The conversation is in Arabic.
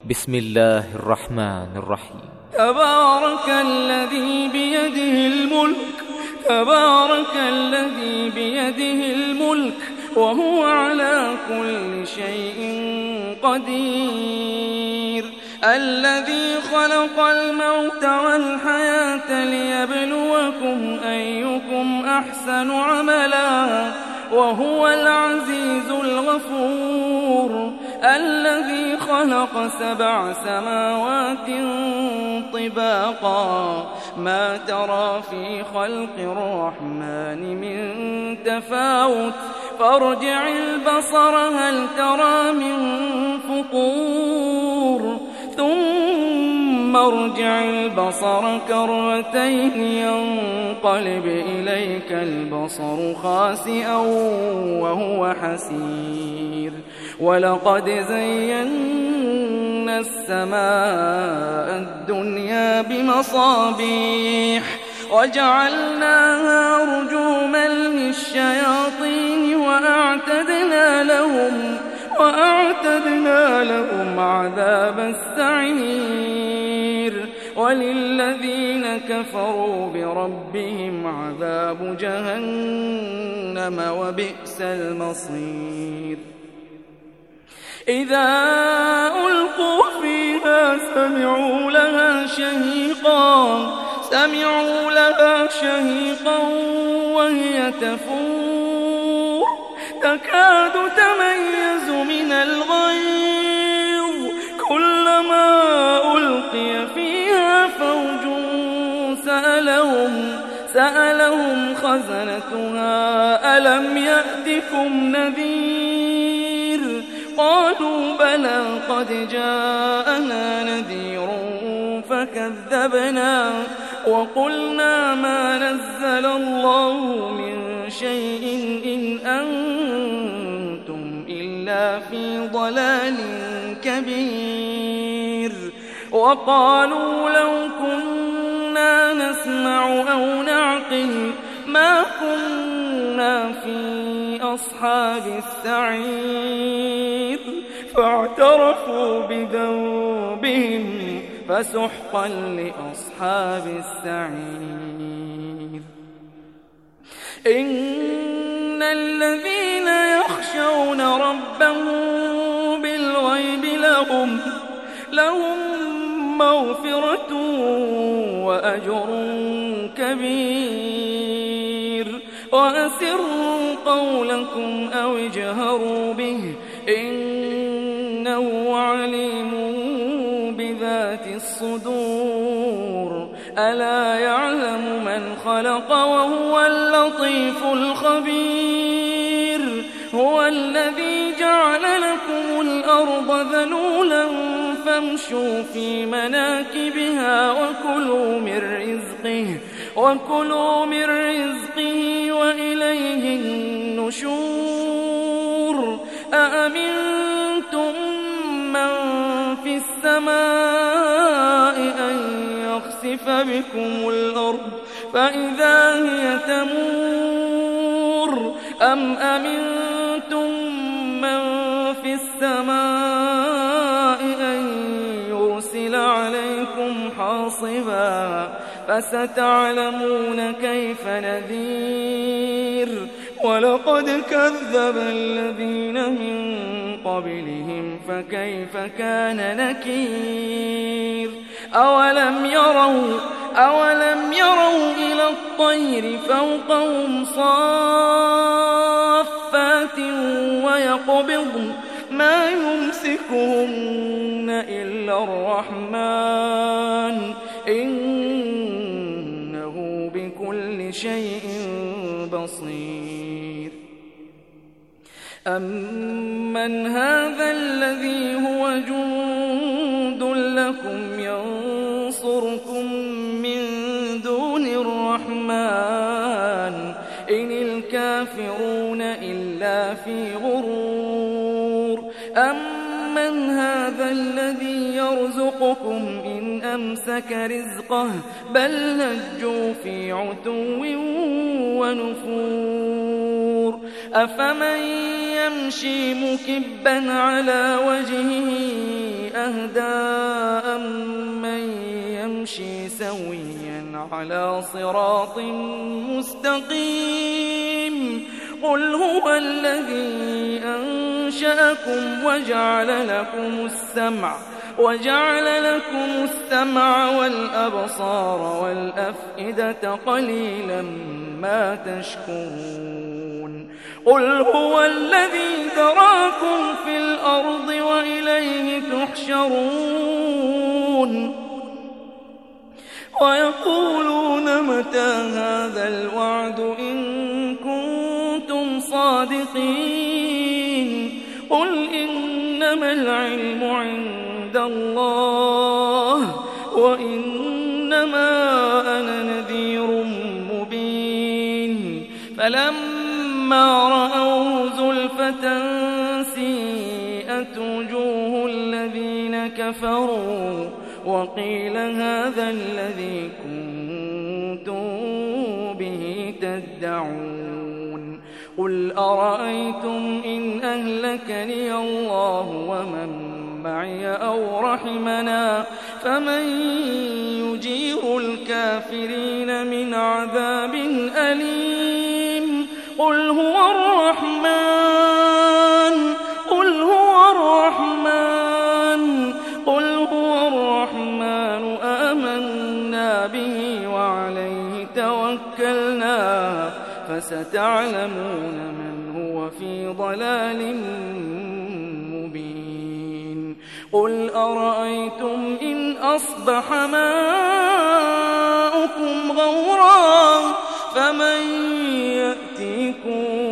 بسم الله الرحمن الرحيم. تبارك الذي بيده الملك وهو على كل شيء قدير، الذي خلق الموت والحياة ليبلوكم أيكم أحسن عملا وهو العزيز الغفور، الذي خلق 7 سماوات طباقا ما ترى في خلق الرحمن من تفاوت فارجع البصر هل ترى من فطور ثم ارجع البصر كرتين ينقلب إليك البصر خاسئا وهو حسير، ولقد زينا السماء الدنيا بمصابيح وجعلناها رجوما للشياطين وأعتدنا لهم عذاب السعير، وللذين كفروا بربهم عذاب جهنم وبئس المصير. إذا ألقوا فيها سمعوا لها شهيقا وهي تفور تكاد تميز من الغيظ، كلما ألقي فيها فوج سألهم خزنتها ألم يأتكم نذير، قالوا بلى قد جاءنا نذير فكذبنا وقلنا ما نزل الله من شيء إن أنتم إلا في ضلال كبير، وقالوا لو كنا نسمع أو نعقل ما كنا في أصحاب السعير، فاعترفوا بذنبهم فسحقا لأصحاب السعير. إن الذين يخشون ربهم بالغيب لهم مغفرة وأجر كبير، وأسروا قولكم أو اجهروا به إنه عليم بذات الصدور، ألا يعلم من خلق وهو اللطيف الخبير، هو الذي جعل لكم الأرض ذلولا فامشوا في مناكبها وكلوا من رزقه وإليه النشور. أأمنتم من في السماء أن يخسف بكم الأرض فإذا هي تمور، أم أمنتم من في السماء أن يرسل عليكم حاصبا، فستعلمون كيف نذير. ولقد كذب الذين من قبلهم فكيف كان نكير. أولم يروا إلى الطير فوقهم صافات ويقبضن ما يمسكهن إلا الرحمن إنه بكل شيء بصير. أمن هذا الذي هو جند لكم ينصركم من دون الرحمن إن الكافرون إلا في غرور. أمن هذا الذي يرزقكم إن أمسك رزقه بل لجوا في عتو ونفور أفمن يمشي مكبا على وجهه أهدى أمن يمشي سويا على صراط مستقيم قل هو الذي أنشأكم وجعل لكم السمع والأبصار والأفئدة قليلا ما تشكرون قل هو الذي ذراكم في الأرض وإليه تحشرون ويقولون متى هذا الوعد إن كنتم صادقين قل إنما العلم عند الله وإنما أنا نذير مبين فلما رأوا زلفة سيئت وجوه الذين كفروا وقيل هذا الذي كنتم به تدعون قل أرأيتم إن أهلكني الله ومن معي أو رحمنا فمن يجير الكافرين من عذاب أليم قل هو الرحمن آمنا به وعليه توكلنا فستعلمون من هو في ضلال مبين قل أرأيتم إن أصبح ماؤكم غورا فمن يأتيكم